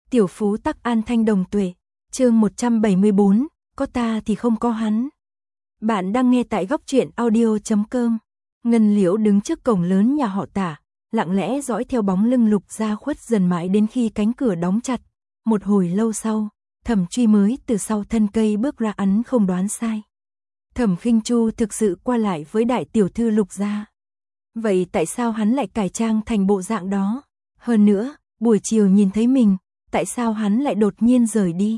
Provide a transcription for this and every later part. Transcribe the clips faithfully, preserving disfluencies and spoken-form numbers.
Tiểu phú tắc an thanh đồng tuệ, chương một trăm bảy mươi bốn, có ta thì không có hắn. Bạn đang nghe tại góc truyện audio chấm com. Ngân Liễu đứng trước cổng lớn nhà họ Tả, lặng lẽ dõi theo bóng lưng Lục Gia khuất dần mãi đến khi cánh cửa đóng chặt. Một hồi lâu sau, Thẩm Truy mới từ sau thân cây bước ra, ắn không đoán sai. Thẩm Khinh Chu thực sự qua lại với đại tiểu thư Lục Gia. Vậy tại sao hắn lại cải trang thành bộ dạng đó? Hơn nữa, buổi chiều nhìn thấy mình, tại sao hắn lại đột nhiên rời đi?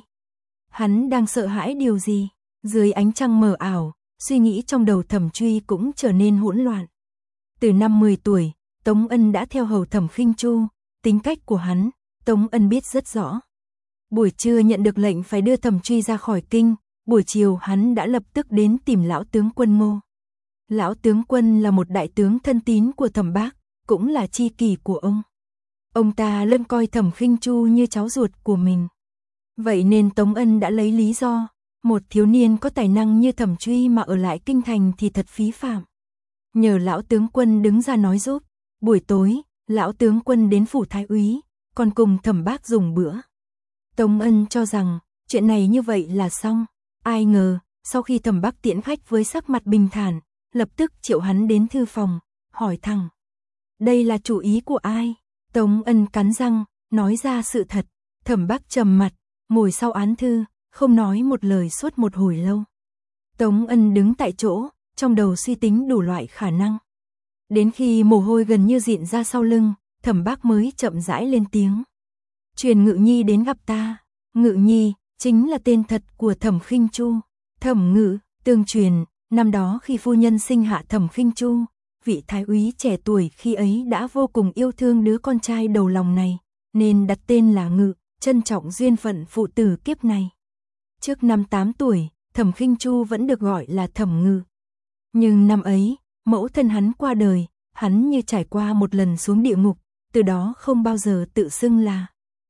Hắn đang sợ hãi điều gì? Dưới ánh trăng mờ ảo, suy nghĩ trong đầu Thẩm Truy cũng trở nên hỗn loạn. Từ năm mười tuổi, Tống Ân đã theo hầu Thẩm Khinh Chu, tính cách của hắn, Tống Ân biết rất rõ. Buổi trưa nhận được lệnh phải đưa Thẩm Truy ra khỏi kinh, buổi chiều hắn đã lập tức đến tìm lão tướng quân Ngô. Lão tướng quân là một đại tướng thân tín của Thẩm Bác, cũng là tri kỷ của ông. Ông ta luôn coi Thẩm Khinh Chu như cháu ruột của mình. Vậy nên Tống Ân đã lấy lý do, một thiếu niên có tài năng như Thẩm Truy mà ở lại kinh thành thì thật phí phạm. Nhờ lão tướng quân đứng ra nói giúp, buổi tối, lão tướng quân đến phủ thái úy, còn cùng Thẩm Bác dùng bữa. Tống Ân cho rằng, chuyện này như vậy là xong. Ai ngờ, sau khi Thẩm Bác tiễn khách với sắc mặt bình thản, lập tức triệu hắn đến thư phòng, hỏi thẳng. Đây là chủ ý của ai? Tống Ân cắn răng, nói ra sự thật. Thẩm Bác trầm mặt, ngồi sau án thư, không nói một lời suốt một hồi lâu. Tống Ân đứng tại chỗ, trong đầu suy tính đủ loại khả năng. Đến khi mồ hôi gần như dịn ra sau lưng, Thẩm Bác mới chậm rãi lên tiếng. Truyền Ngự Nhi đến gặp ta. Ngự Nhi chính là tên thật của Thẩm Khinh Chu. Thẩm Ngự, tương truyền, năm đó khi phu nhân sinh hạ Thẩm Khinh Chu, vị thái úy trẻ tuổi khi ấy đã vô cùng yêu thương đứa con trai đầu lòng này, nên đặt tên là Ngự, trân trọng duyên phận phụ tử kiếp này. Trước năm tám tuổi, Thẩm Khinh Chu vẫn được gọi là Thẩm Ngự. Nhưng năm ấy, mẫu thân hắn qua đời, hắn như trải qua một lần xuống địa ngục, từ đó không bao giờ tự xưng là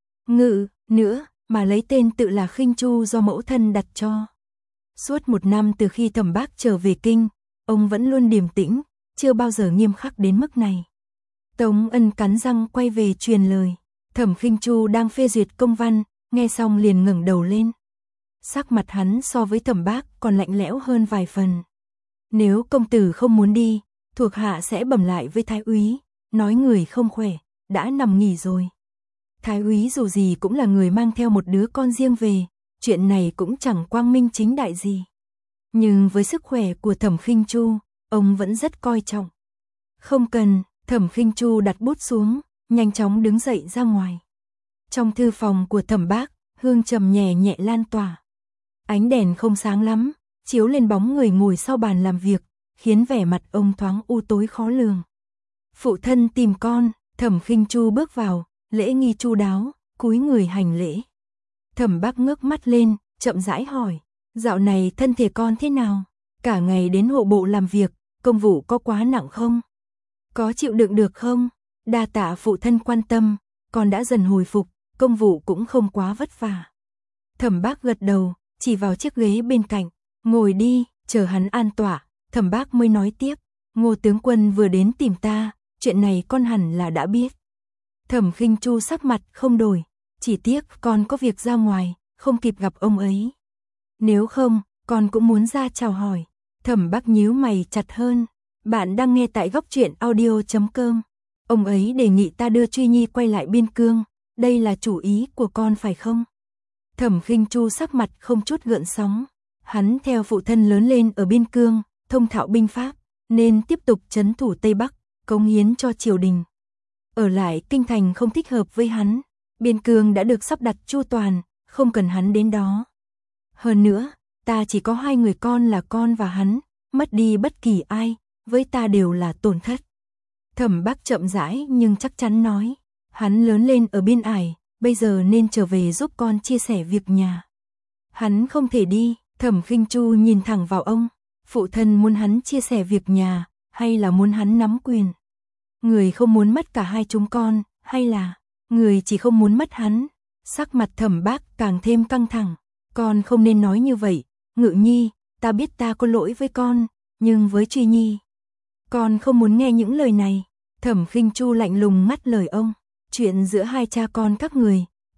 Ngự nữa, mà lấy tên tự là Khinh Chu do mẫu thân đặt cho. Suốt một năm từ khi Thẩm Bác trở về kinh, ông vẫn luôn điềm tĩnh, chưa bao giờ nghiêm khắc đến mức này. Tống Ân cắn răng quay về truyền lời. Thẩm Khinh Chu đang phê duyệt công văn, nghe xong liền ngẩng đầu lên. Sắc mặt hắn so với Thẩm Bác còn lạnh lẽo hơn vài phần. Nếu công tử không muốn đi, thuộc hạ sẽ bẩm lại với thái úy, nói người không khỏe, đã nằm nghỉ rồi. Thái úy dù gì cũng là người mang theo một đứa con riêng về, chuyện này cũng chẳng quang minh chính đại gì. Nhưng với sức khỏe của Thẩm Khinh Chu, ông vẫn rất coi trọng. Không cần, Thẩm Khinh Chu đặt bút xuống, nhanh chóng đứng dậy ra ngoài. Trong thư phòng của Thẩm Bác, hương trầm nhẹ nhẹ lan tỏa. Ánh đèn không sáng lắm, chiếu lên bóng người ngồi sau bàn làm việc, khiến vẻ mặt ông thoáng u tối khó lường. Phụ thân tìm con. Thẩm Khinh Chu bước vào, lễ nghi chu đáo, cúi người hành lễ. Thẩm Bác ngước mắt lên, chậm rãi hỏi, dạo này thân thể con thế nào? Cả ngày đến hộ bộ làm việc, công vụ có quá nặng không? Có chịu đựng được không? Đa tạ phụ thân quan tâm, con đã dần hồi phục, công vụ cũng không quá vất vả. Thẩm Bác gật đầu, chỉ vào chiếc ghế bên cạnh, ngồi đi, chờ hắn an tọa. Thẩm Bác mới nói tiếp, Ngô tướng quân vừa đến tìm ta, chuyện này con hẳn là đã biết. Thẩm Khinh Chu sắc mặt không đổi, chỉ tiếc con có việc ra ngoài, không kịp gặp ông ấy. Nếu không, con cũng muốn ra chào hỏi. Thẩm Bác nhíu mày chặt hơn. Bạn đang nghe tại góc truyện audio chấm com. Ông ấy đề nghị ta đưa Truy Nhi quay lại biên cương, đây là chủ ý của con phải không? Thẩm Khinh Chu sắc mặt không chút gợn sóng. Hắn theo phụ thân lớn lên ở biên cương, thông thạo binh pháp, nên tiếp tục trấn thủ Tây Bắc, cống hiến cho triều đình. Ở lại kinh thành không thích hợp với hắn, biên cương đã được sắp đặt chu toàn, không cần hắn đến đó. Hơn nữa, ta chỉ có hai người con là con và hắn, mất đi bất kỳ ai, với ta đều là tổn thất. Thẩm Bác chậm rãi nhưng chắc chắn nói, hắn lớn lên ở biên ải, bây giờ nên trở về giúp con chia sẻ việc nhà. Hắn không thể đi. Thẩm Khinh Chu nhìn thẳng vào ông, phụ thân muốn hắn chia sẻ việc nhà, hay là muốn hắn nắm quyền? Người không muốn mất cả hai chúng con, hay là người chỉ không muốn mất hắn? Sắc mặt Thẩm Bác càng thêm căng thẳng. Con không nên nói như vậy, Ngự Nhi, ta biết ta có lỗi với con, nhưng với Truy Nhi, con không muốn nghe những lời này. Thẩm Khinh Chu lạnh lùng ngắt lời ông, chuyện giữa hai cha con các người,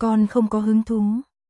con không có hứng thú.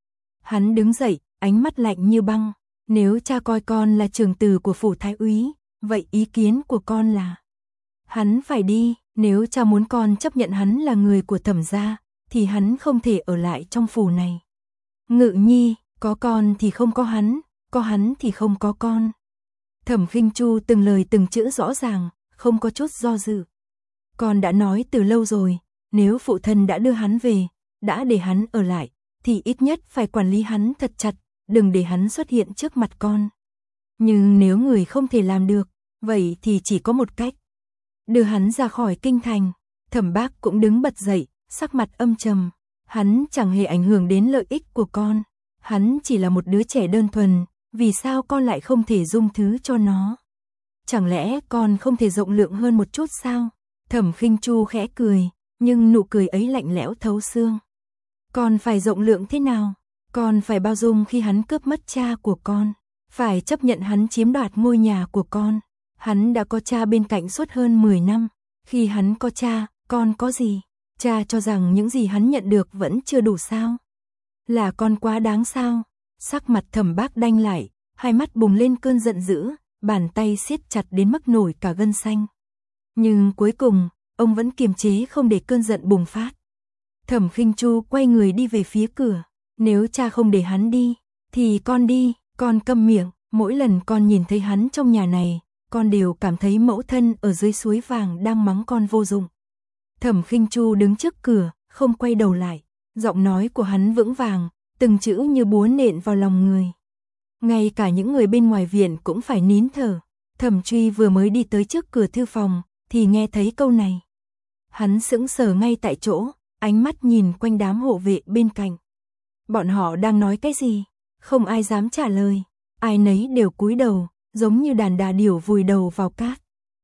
Hắn đứng dậy, ánh mắt lạnh như băng. Nếu cha coi con là trưởng tử của phủ thái úy, vậy ý kiến của con là hắn phải đi. Nếu cha muốn con chấp nhận hắn là người của Thẩm gia, thì hắn không thể ở lại trong phủ này. Ngự nhi, có con thì không có hắn, có hắn thì không có con. Thẩm Khinh Chu từng lời từng chữ rõ ràng, không có chút do dự. Con đã nói từ lâu rồi, nếu phụ thân đã đưa hắn về, đã để hắn ở lại, thì ít nhất phải quản lý hắn thật chặt, đừng để hắn xuất hiện trước mặt con. Nhưng nếu người không thể làm được, vậy thì chỉ có một cách. Đưa hắn ra khỏi kinh thành. Thẩm Bác cũng đứng bật dậy, sắc mặt âm trầm. Hắn chẳng hề ảnh hưởng đến lợi ích của con. Hắn chỉ là một đứa trẻ đơn thuần, vì sao con lại không thể dung thứ cho nó? Chẳng lẽ con không thể rộng lượng hơn một chút sao? Thẩm Khinh Chu khẽ cười, nhưng nụ cười ấy lạnh lẽo thấu xương. Con phải rộng lượng thế nào? Con phải bao dung khi hắn cướp mất cha của con, phải chấp nhận hắn chiếm đoạt ngôi nhà của con. Hắn đã có cha bên cạnh suốt hơn mười năm, khi hắn có cha, con có gì? Cha cho rằng những gì hắn nhận được vẫn chưa đủ sao? Là con quá đáng sao? Sắc mặt Thẩm Bác đanh lại, hai mắt bùng lên cơn giận dữ, bàn tay siết chặt đến mức nổi cả gân xanh. Nhưng cuối cùng, ông vẫn kiềm chế không để cơn giận bùng phát. Thẩm Khinh Chu quay người đi về phía cửa. Nếu cha không để hắn đi, thì con đi. Con câm miệng. Mỗi lần con nhìn thấy hắn trong nhà này, con đều cảm thấy mẫu thân ở dưới suối vàng đang mắng con vô dụng. Thẩm Khinh Chu đứng trước cửa, không quay đầu lại. Giọng nói của hắn vững vàng, từng chữ như búa nện vào lòng người. Ngay cả những người bên ngoài viện cũng phải nín thở. Thẩm Truy vừa mới đi tới trước cửa thư phòng, thì nghe thấy câu này. Hắn sững sờ ngay tại chỗ, ánh mắt nhìn quanh đám hộ vệ bên cạnh. Bọn họ đang nói cái gì? Không ai dám trả lời. Ai nấy đều cúi đầu, giống như đàn đà điểu vùi đầu vào cát.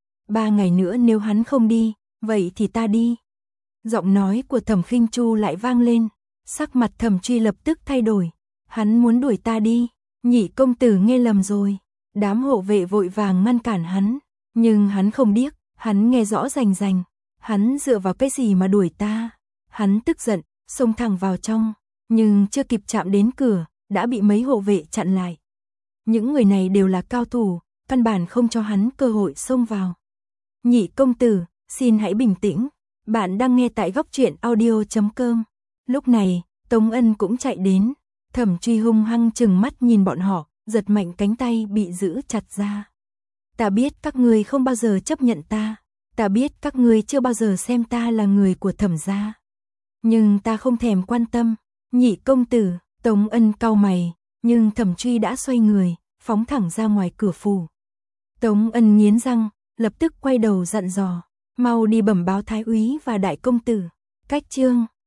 Ba ngày nữa nếu hắn không đi, vậy thì ta đi. Giọng nói của Thẩm Khinh Chu lại vang lên. Sắc mặt Thẩm Truy lập tức thay đổi. Hắn muốn đuổi ta đi. Nhị công tử nghe lầm rồi. Đám hộ vệ vội vàng ngăn cản hắn. Nhưng hắn không điếc, hắn nghe rõ rành rành. Hắn dựa vào cái gì mà đuổi ta? Hắn tức giận, xông thẳng vào trong. Nhưng chưa kịp chạm đến cửa, đã bị mấy hộ vệ chặn lại. Những người này đều là cao thủ, căn bản không cho hắn cơ hội xông vào. Nhị công tử, xin hãy bình tĩnh. Bạn đang nghe tại góc truyện audio chấm com. Lúc này, Tống Ân cũng chạy đến. Thẩm Truy hung hăng trừng mắt nhìn bọn họ, giật mạnh cánh tay bị giữ chặt ra. Ta biết các ngươi không bao giờ chấp nhận ta. Ta biết các ngươi chưa bao giờ xem ta là người của Thẩm gia. Nhưng ta không thèm quan tâm. Nhị công tử, Tống Ân cau mày, nhưng Thẩm Truy đã xoay người, phóng thẳng ra ngoài cửa phủ. Tống Ân nghiến răng, lập tức quay đầu dặn dò, mau đi bẩm báo thái úy và đại công tử. Cách chương